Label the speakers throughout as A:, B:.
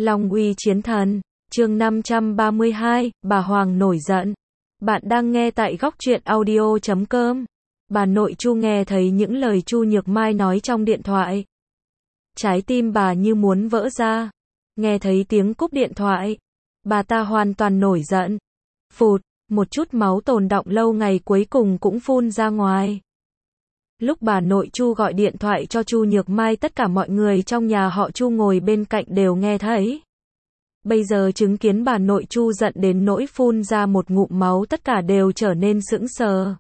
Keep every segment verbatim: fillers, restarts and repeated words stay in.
A: Long uy chiến thần, chương năm trăm ba mươi hai, bà Hoàng nổi giận. Bạn đang nghe tại góc truyện audio chấm com. Bà nội Chu nghe thấy những lời Chu Nhược Mai nói trong điện thoại. Trái tim bà như muốn vỡ ra. Nghe thấy tiếng cúp điện thoại, bà ta hoàn toàn nổi giận. Phụt, một chút máu tồn đọng lâu ngày cuối cùng cũng phun ra ngoài. Lúc bà nội Chu gọi điện thoại cho Chu Nhược Mai, tất cả mọi người trong nhà họ Chu ngồi bên cạnh đều nghe thấy. Bây giờ chứng kiến bà nội Chu giận đến nỗi phun ra một ngụm máu, tất cả đều trở nên sững sờ.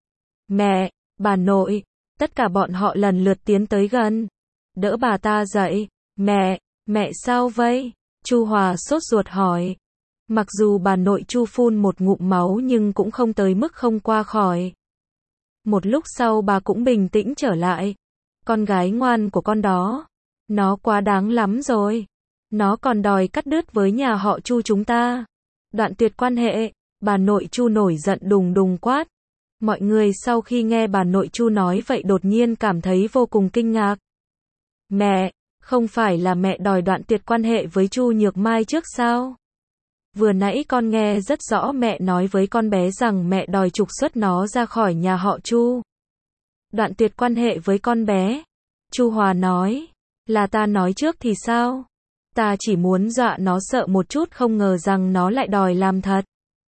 A: Mẹ, bà nội, tất cả bọn họ lần lượt tiến tới gần, đỡ bà ta dậy. Mẹ, mẹ sao vậy? Chu Hòa sốt ruột hỏi. Mặc dù bà nội Chu phun một ngụm máu nhưng cũng không tới mức không qua khỏi. Một lúc sau bà cũng bình tĩnh trở lại. Con gái ngoan của con đó, nó quá đáng lắm rồi. Nó còn đòi cắt đứt với nhà họ Chu chúng ta, đoạn tuyệt quan hệ. Bà nội Chu nổi giận đùng đùng quát. Mọi người sau khi nghe bà nội Chu nói vậy đột nhiên cảm thấy vô cùng kinh ngạc. Mẹ, không phải là mẹ đòi đoạn tuyệt quan hệ với Chu Nhược Mai trước sao? Vừa nãy con nghe rất rõ mẹ nói với con bé rằng mẹ đòi trục xuất nó ra khỏi nhà họ Chu. Đoạn tuyệt quan hệ với con bé? Chu Hòa nói. Là ta nói trước thì sao? Ta chỉ muốn dọa nó sợ một chút, không ngờ rằng nó lại đòi làm thật.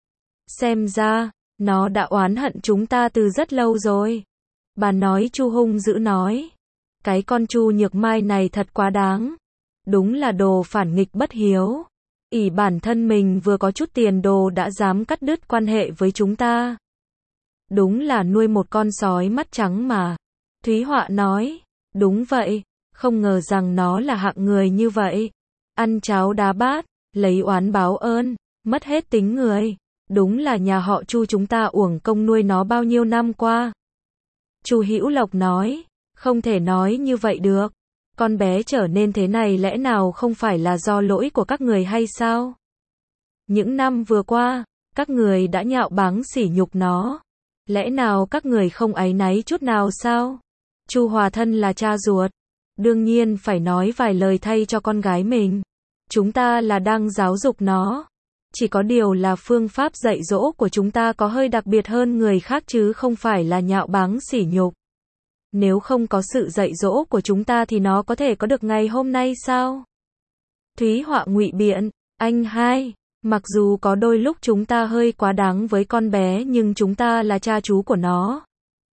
A: Xem ra, nó đã oán hận chúng ta từ rất lâu rồi. Bà nói Chu hung dữ nói. Cái con Chu Nhược Mai này thật quá đáng. Đúng là đồ phản nghịch bất hiếu. ỷ bản thân mình vừa có chút tiền đồ đã dám cắt đứt quan hệ với chúng ta. Đúng là nuôi một con sói mắt trắng mà. Thúy Họa nói. Đúng vậy, không ngờ rằng nó là hạng người như vậy. Ăn cháo đá bát, lấy oán báo ơn, mất hết tính người. Đúng là nhà họ Chu chúng ta uổng công nuôi nó bao nhiêu năm qua. Chu Hữu Lộc nói. Không thể nói như vậy được. Con bé trở nên thế này lẽ nào không phải là do lỗi của các người hay sao? Những năm vừa qua, các người đã nhạo báng sỉ nhục nó. Lẽ nào các người không áy náy chút nào sao? Chu Hòa thân là cha ruột, đương nhiên phải nói vài lời thay cho con gái mình. Chúng ta là đang giáo dục nó. Chỉ có điều là phương pháp dạy dỗ của chúng ta có hơi đặc biệt hơn người khác chứ không phải là nhạo báng sỉ nhục. Nếu không có sự dạy dỗ của chúng ta thì nó có thể có được ngày hôm nay sao? Thúy Họa ngụy biện. Anh hai, mặc dù có đôi lúc chúng ta hơi quá đáng với con bé nhưng chúng ta là cha chú của nó.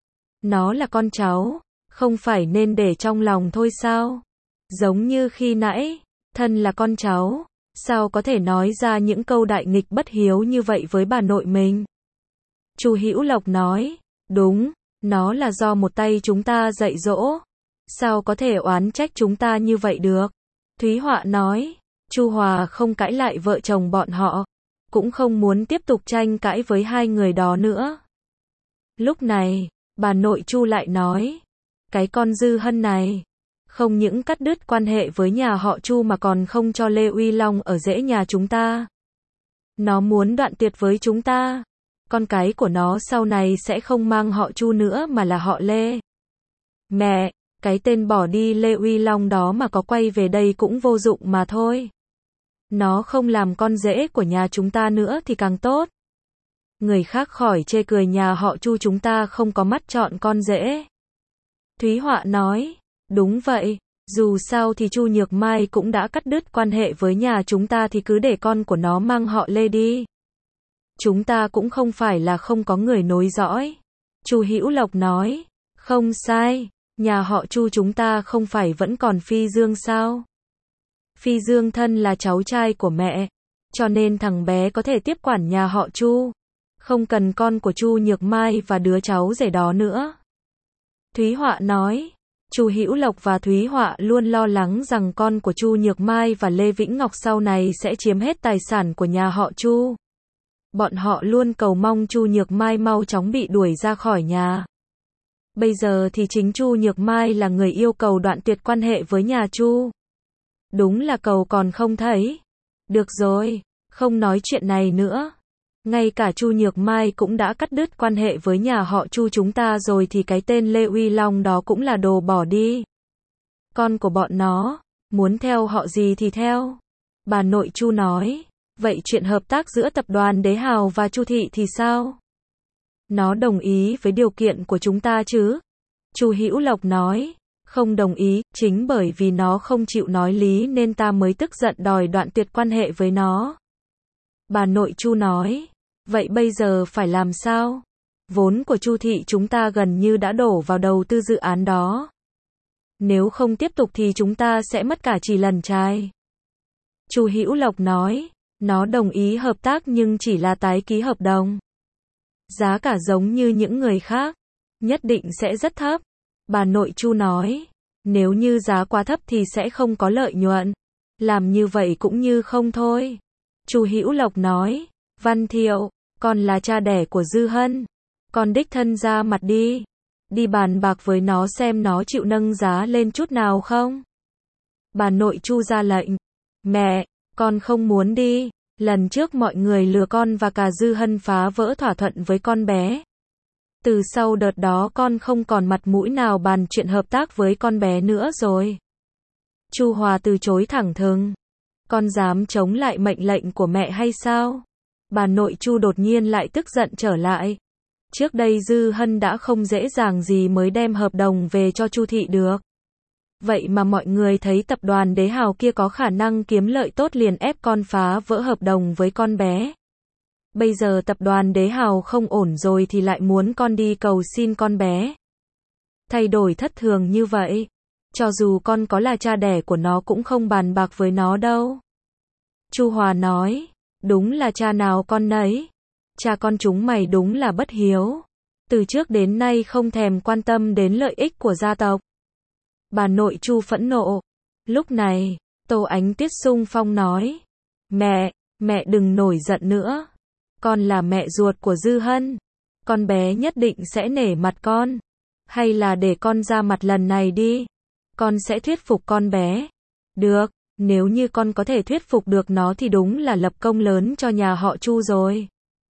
A: Nó là con cháu, không phải nên để trong lòng thôi sao? Giống như khi nãy, thân là con cháu, sao có thể nói ra những câu đại nghịch bất hiếu như vậy với bà nội mình? Chu Hữu Lộc nói. Đúng. Nó là do một tay chúng ta dạy dỗ. Sao có thể oán trách chúng ta như vậy được? Thúy Họa nói. Chu Hòa không cãi lại vợ chồng bọn họ, cũng không muốn tiếp tục tranh cãi với hai người đó nữa. Lúc này, bà nội Chu lại nói. Cái con Dư Hân này, không những cắt đứt quan hệ với nhà họ Chu mà còn không cho Lê Uy Long ở rễ nhà chúng ta. Nó muốn đoạn tuyệt với chúng ta. Con cái của nó sau này sẽ không mang họ Chu nữa mà là họ Lê. Mẹ, cái tên bỏ đi Lê Uy Long đó mà có quay về đây cũng vô dụng mà thôi. Nó không làm con rể của nhà chúng ta nữa thì càng tốt. Người khác khỏi chê cười nhà họ Chu chúng ta không có mắt chọn con rể. Thúy Họa nói. Đúng vậy, dù sao thì Chu Nhược Mai cũng đã cắt đứt quan hệ với nhà chúng ta thì cứ để con của nó mang họ Lê đi. Chúng ta cũng không phải là không có người nối dõi. Chu Hữu Lộc nói. Không sai, nhà họ Chu chúng ta không phải vẫn còn Phi Dương sao? Phi Dương thân là cháu trai của mẹ, cho nên thằng bé có thể tiếp quản nhà họ Chu. Không cần con của Chu Nhược Mai và đứa cháu rể đó nữa. Thúy Họa nói. Chu Hữu Lộc và Thúy Họa luôn lo lắng rằng con của Chu Nhược Mai và Lê Vĩnh Ngọc sau này sẽ chiếm hết tài sản của nhà họ Chu. Bọn họ luôn cầu mong Chu Nhược Mai mau chóng bị đuổi ra khỏi nhà. Bây giờ thì chính Chu Nhược Mai là người yêu cầu đoạn tuyệt quan hệ với nhà Chu. Đúng là cầu còn không thấy. Được rồi, không nói chuyện này nữa. Ngay cả Chu Nhược Mai cũng đã cắt đứt quan hệ với nhà họ Chu chúng ta rồi thì cái tên Lê Uy Long đó cũng là đồ bỏ đi. Con của bọn nó, muốn theo họ gì thì theo. Bà nội Chu nói, vậy chuyện hợp tác giữa tập đoàn Đế Hào và Chu thị thì sao? Nó đồng ý với điều kiện của chúng ta chứ? Chu Hữu Lộc nói, không đồng ý, chính bởi vì nó không chịu nói lý nên ta mới tức giận đòi đoạn tuyệt quan hệ với nó. Bà nội Chu nói, vậy bây giờ phải làm sao? Vốn của Chu thị chúng ta gần như đã đổ vào đầu tư dự án đó. Nếu không tiếp tục thì chúng ta sẽ mất cả chỉ lần trai. Chu Hữu Lộc nói, nó đồng ý hợp tác nhưng chỉ là tái ký hợp đồng. Giá cả giống như những người khác, nhất định sẽ rất thấp. Bà nội Chu nói, nếu như giá quá thấp thì sẽ không có lợi nhuận. Làm như vậy cũng như không thôi. Chu Hữu Lộc nói, Văn Thiệu, con là cha đẻ của Dư Hân. Con đích thân ra mặt đi. Đi bàn bạc với nó xem nó chịu nâng giá lên chút nào không. Bà nội Chu ra lệnh, mẹ, con không muốn đi. Lần trước mọi người lừa con và cả Dư Hân phá vỡ thỏa thuận với con bé. Từ sau đợt đó con không còn mặt mũi nào bàn chuyện hợp tác với con bé nữa rồi. Chu Hòa từ chối thẳng thừng. Con dám chống lại mệnh lệnh của mẹ hay sao? Bà nội Chu đột nhiên lại tức giận trở lại. Trước đây Dư Hân đã không dễ dàng gì mới đem hợp đồng về cho Chu thị được. Vậy mà mọi người thấy tập đoàn Đế Hào kia có khả năng kiếm lợi tốt liền ép con phá vỡ hợp đồng với con bé. Bây giờ tập đoàn Đế Hào không ổn rồi thì lại muốn con đi cầu xin con bé. Thay đổi thất thường như vậy. Cho dù con có là cha đẻ của nó cũng không bàn bạc với nó đâu. Chu Hòa nói, đúng là cha nào con nấy. Cha con chúng mày đúng là bất hiếu. Từ trước đến nay không thèm quan tâm đến lợi ích của gia tộc. Bà nội Chu phẫn nộ. Lúc này, Tô Ánh Tuyết xung phong nói, mẹ, mẹ đừng nổi giận nữa. Con là mẹ ruột của Dư Hân. Con bé nhất định sẽ nể mặt con. Hay là để con ra mặt lần này đi. Con sẽ thuyết phục con bé. Được, nếu như con có thể thuyết phục được nó thì đúng là lập công lớn cho nhà họ Chu rồi.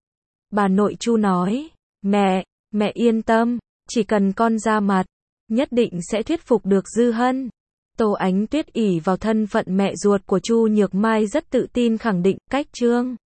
A: Bà nội Chu nói, mẹ, mẹ yên tâm, chỉ cần con ra mặt, nhất định sẽ thuyết phục được Dư Hân. Tô Ánh Tuyết ỷ vào thân phận mẹ ruột của Chu Nhược Mai rất tự tin khẳng định, cách Trương